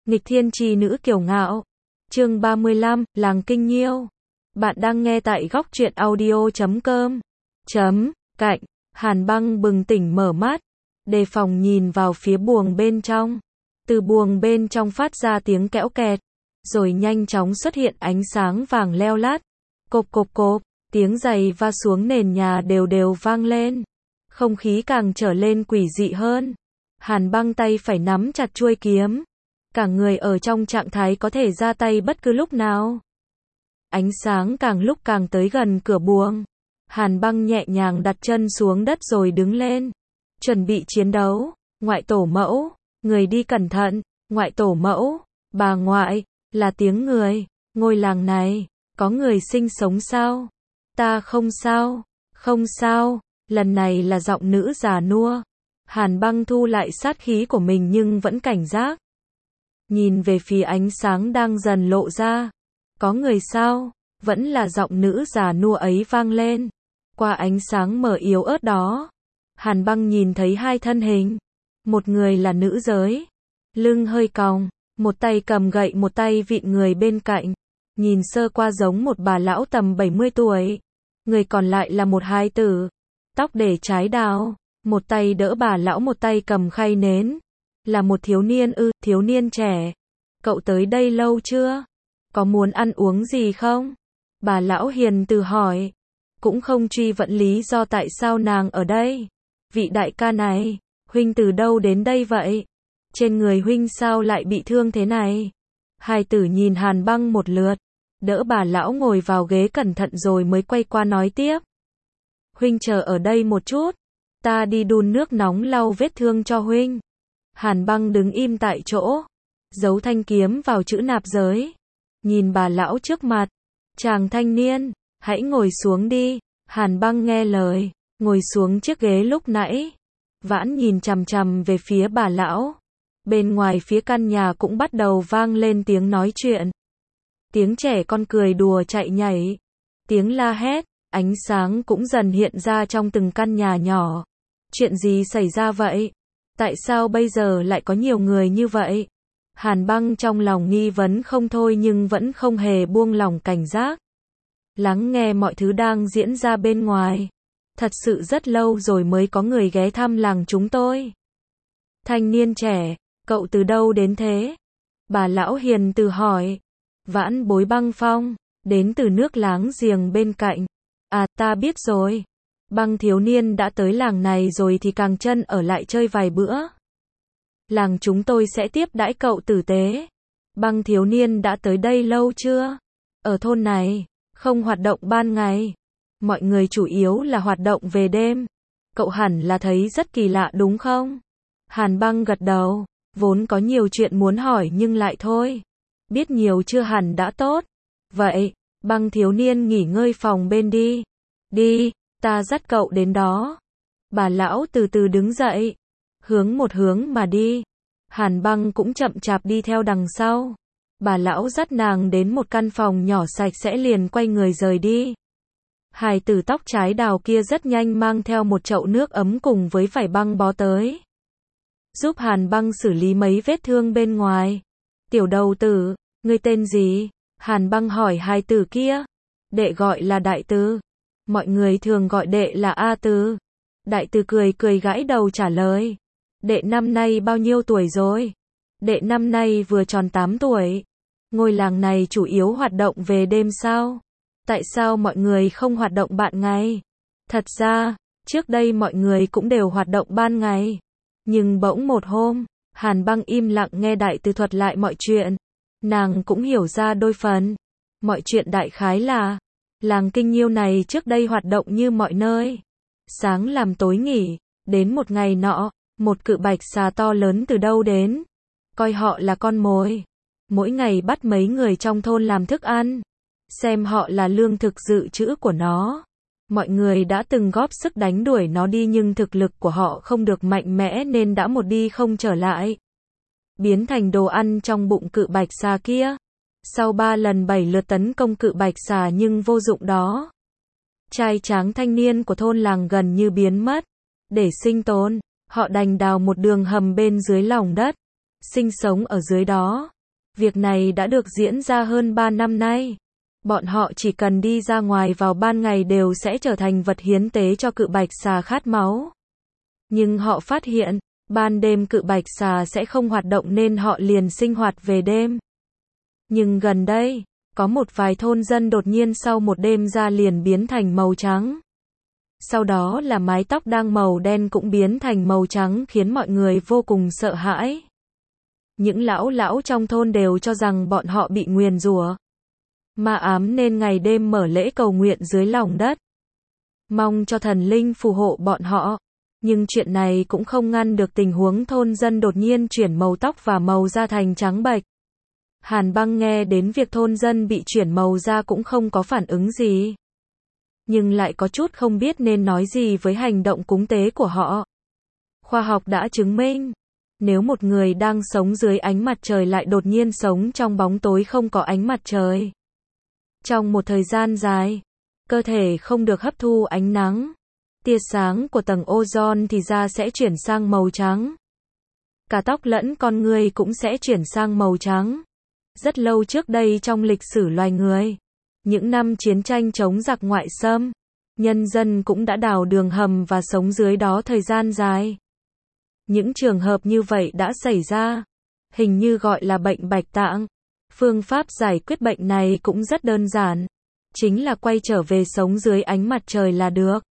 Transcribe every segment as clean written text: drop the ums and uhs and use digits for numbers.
Nghịch thiên chi nữ kiêu ngạo. Chương 35, Làng Kinh Nhiêu. Bạn đang nghe tại góc truyện audio.com. Cạnh, Hàn Băng bừng tỉnh mở mắt, đề phòng nhìn vào phía buồng bên trong. Từ buồng bên trong phát ra tiếng kẽo kẹt, rồi nhanh chóng xuất hiện ánh sáng vàng leo lát. Cộp cộp cộp, tiếng giày va xuống nền nhà đều đều vang lên. Không khí càng trở lên quỷ dị hơn. Hàn Băng tay phải nắm chặt chuôi kiếm. Cả người ở trong trạng thái có thể ra tay bất cứ lúc nào. Ánh sáng càng lúc càng tới gần cửa buồng. Hàn Băng nhẹ nhàng đặt chân xuống đất rồi đứng lên. Chuẩn bị chiến đấu. Ngoại tổ mẫu, người đi cẩn thận. Ngoại tổ mẫu, bà ngoại, là tiếng người. Ngôi làng này, có người sinh sống sao? Ta không sao, không sao. Lần này là giọng nữ già nua. Hàn Băng thu lại sát khí của mình nhưng vẫn cảnh giác. Nhìn về phía ánh sáng đang dần lộ ra. Có người sao? Vẫn là giọng nữ già nua ấy vang lên. Qua ánh sáng mờ yếu ớt đó, Hàn Băng nhìn thấy hai thân hình. Một người là nữ giới, lưng hơi còng, một tay cầm gậy một tay vịn người bên cạnh. Nhìn sơ qua giống một bà lão tầm 70 tuổi. Người còn lại là một hài tử, tóc để trái đào, một tay đỡ bà lão một tay cầm khay nến. Là một thiếu niên thiếu niên trẻ. Cậu tới đây lâu chưa? Có muốn ăn uống gì không? Bà lão hiền từ hỏi. Cũng không truy vấn lý do tại sao nàng ở đây. Vị đại ca này, huynh từ đâu đến đây vậy? Trên người huynh sao lại bị thương thế này? Hài tử nhìn Hàn Băng một lượt, đỡ bà lão ngồi vào ghế cẩn thận rồi mới quay qua nói tiếp. Huynh chờ ở đây một chút, ta đi đun nước nóng lau vết thương cho huynh. Hàn Băng đứng im tại chỗ, giấu thanh kiếm vào chữ nạp giới. Nhìn bà lão trước mặt. Chàng thanh niên, hãy ngồi xuống đi. Hàn Băng nghe lời, ngồi xuống chiếc ghế lúc nãy. Vãn nhìn chằm chằm về phía bà lão. Bên ngoài phía căn nhà cũng bắt đầu vang lên tiếng nói chuyện. Tiếng trẻ con cười đùa chạy nhảy. Tiếng la hét, ánh sáng cũng dần hiện ra trong từng căn nhà nhỏ. Chuyện gì xảy ra vậy? Tại sao bây giờ lại có nhiều người như vậy? Hàn Băng trong lòng nghi vấn không thôi nhưng vẫn không hề buông lỏng cảnh giác. Lắng nghe mọi thứ đang diễn ra bên ngoài. Thật sự rất lâu rồi mới có người ghé thăm làng chúng tôi. Thanh niên trẻ, cậu từ đâu đến thế? Bà lão hiền từ hỏi. Vãn Bối Băng Phong, đến từ nước láng giềng bên cạnh. À, ta biết rồi. Băng thiếu niên đã tới làng này rồi thì càng chân ở lại chơi vài bữa. Làng chúng tôi sẽ tiếp đãi cậu tử tế. Băng thiếu niên đã tới đây lâu chưa? Ở thôn này, không hoạt động ban ngày. Mọi người chủ yếu là hoạt động về đêm. Cậu hẳn là thấy rất kỳ lạ đúng không? Hàn Băng gật đầu, vốn có nhiều chuyện muốn hỏi nhưng lại thôi. Biết nhiều chưa hẳn đã tốt. Vậy, Băng thiếu niên nghỉ ngơi phòng bên đi. Đi, ta dắt cậu đến đó. Bà lão từ từ đứng dậy, hướng một hướng mà đi. Hàn Băng cũng chậm chạp đi theo đằng sau. Bà lão dắt nàng đến một căn phòng nhỏ sạch sẽ liền quay người rời đi. Hài tử tóc trái đào kia rất nhanh mang theo một chậu nước ấm cùng với vải băng bó tới. Giúp Hàn Băng xử lý mấy vết thương bên ngoài. Tiểu đầu tử, ngươi tên gì? Hàn Băng hỏi hài tử kia. Đệ gọi là Đại Từ. Mọi người thường gọi đệ là A Từ. Đại Từ cười cười gãi đầu trả lời. Đệ năm nay bao nhiêu tuổi rồi? Đệ năm nay vừa tròn 8 tuổi. Ngôi làng này chủ yếu hoạt động về đêm sao? Tại sao mọi người không hoạt động ban ngày? Thật ra, trước đây mọi người cũng đều hoạt động ban ngày. Nhưng bỗng một hôm, Hàn Băng im lặng nghe Đại Từ thuật lại mọi chuyện. Nàng cũng hiểu ra đôi phần. Mọi chuyện đại khái là, làng Kinh Nhiêu này trước đây hoạt động như mọi nơi. Sáng làm tối nghỉ, đến một ngày nọ, một cự bạch xà to lớn từ đâu đến. Coi họ là con mồi. Mỗi ngày bắt mấy người trong thôn làm thức ăn. Xem họ là lương thực dự trữ của nó. Mọi người đã từng góp sức đánh đuổi nó đi nhưng thực lực của họ không được mạnh mẽ nên đã một đi không trở lại. Biến thành đồ ăn trong bụng cự bạch xà kia. Sau 3 lần 7 lượt tấn công cự bạch xà nhưng vô dụng đó. Trai tráng thanh niên của thôn làng gần như biến mất. Để sinh tồn, họ đành đào một đường hầm bên dưới lòng đất. Sinh sống ở dưới đó. Việc này đã được diễn ra hơn 3 năm nay. Bọn họ chỉ cần đi ra ngoài vào ban ngày đều sẽ trở thành vật hiến tế cho cự bạch xà khát máu. Nhưng họ phát hiện, ban đêm cự bạch xà sẽ không hoạt động nên họ liền sinh hoạt về đêm. Nhưng gần đây, có một vài thôn dân đột nhiên sau một đêm da liền biến thành màu trắng. Sau đó là mái tóc đang màu đen cũng biến thành màu trắng khiến mọi người vô cùng sợ hãi. Những lão trong thôn đều cho rằng bọn họ bị nguyền rủa, ma ám nên ngày đêm mở lễ cầu nguyện dưới lòng đất, mong cho thần linh phù hộ bọn họ. Nhưng chuyện này cũng không ngăn được tình huống thôn dân đột nhiên chuyển màu tóc và màu da thành trắng bệch. Hàn Băng nghe đến việc thôn dân bị chuyển màu da cũng không có phản ứng gì, nhưng lại có chút không biết nên nói gì với hành động cúng tế của họ. Khoa học đã chứng minh, nếu một người đang sống dưới ánh mặt trời lại đột nhiên sống trong bóng tối không có ánh mặt trời trong một thời gian dài, cơ thể không được hấp thu ánh nắng, tia sáng của tầng ozone thì da sẽ chuyển sang màu trắng. Cả tóc lẫn con người cũng sẽ chuyển sang màu trắng. Rất lâu trước đây trong lịch sử loài người, những năm chiến tranh chống giặc ngoại xâm, nhân dân cũng đã đào đường hầm và sống dưới đó thời gian dài. Những trường hợp như vậy đã xảy ra, hình như gọi là bệnh bạch tạng. Phương pháp giải quyết bệnh này cũng rất đơn giản, chính là quay trở về sống dưới ánh mặt trời là được.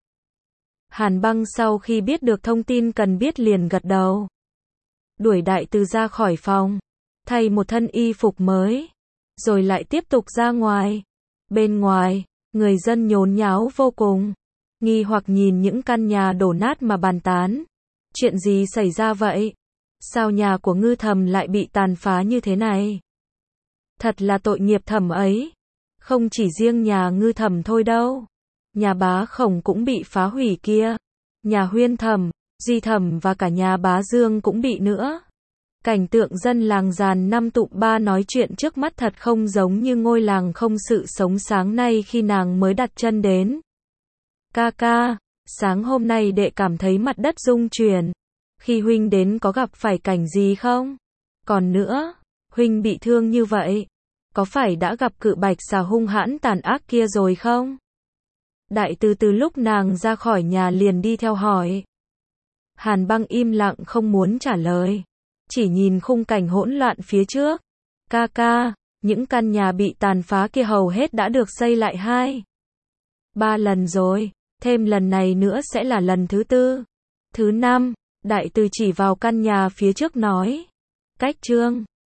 Hàn Băng sau khi biết được thông tin cần biết liền gật đầu. Đuổi Đại Từ ra khỏi phòng, thay một thân y phục mới, rồi lại tiếp tục ra ngoài. Bên ngoài, người dân nhốn nháo vô cùng, nghi hoặc nhìn những căn nhà đổ nát mà bàn tán. Chuyện gì xảy ra vậy? Sao nhà của Ngư Thầm lại bị tàn phá như thế này? Thật là tội nghiệp Thầm ấy. Không chỉ riêng nhà Ngư Thầm thôi đâu. Nhà Bá Khổng cũng bị phá hủy kia. Nhà Huyên Thầm, Di Thầm và cả nhà Bá Dương cũng bị nữa. Cảnh tượng dân làng Giàn Năm tụm ba nói chuyện trước mắt thật không giống như ngôi làng không sự sống sáng nay khi nàng mới đặt chân đến. Ca ca, sáng hôm nay đệ cảm thấy mặt đất rung chuyển. Khi huynh đến có gặp phải cảnh gì không? Còn nữa, huynh bị thương như vậy, có phải đã gặp cự bạch xà hung hãn tàn ác kia rồi không? Đại Từ từ lúc nàng ra khỏi nhà liền đi theo hỏi. Hàn Băng im lặng không muốn trả lời, chỉ nhìn khung cảnh hỗn loạn phía trước. Ca ca, những căn nhà bị tàn phá kia hầu hết đã được xây lại 2-3 lần rồi, thêm lần này nữa sẽ là lần thứ 4, thứ 5. Đại Từ chỉ vào căn nhà phía trước nói. Cách Trương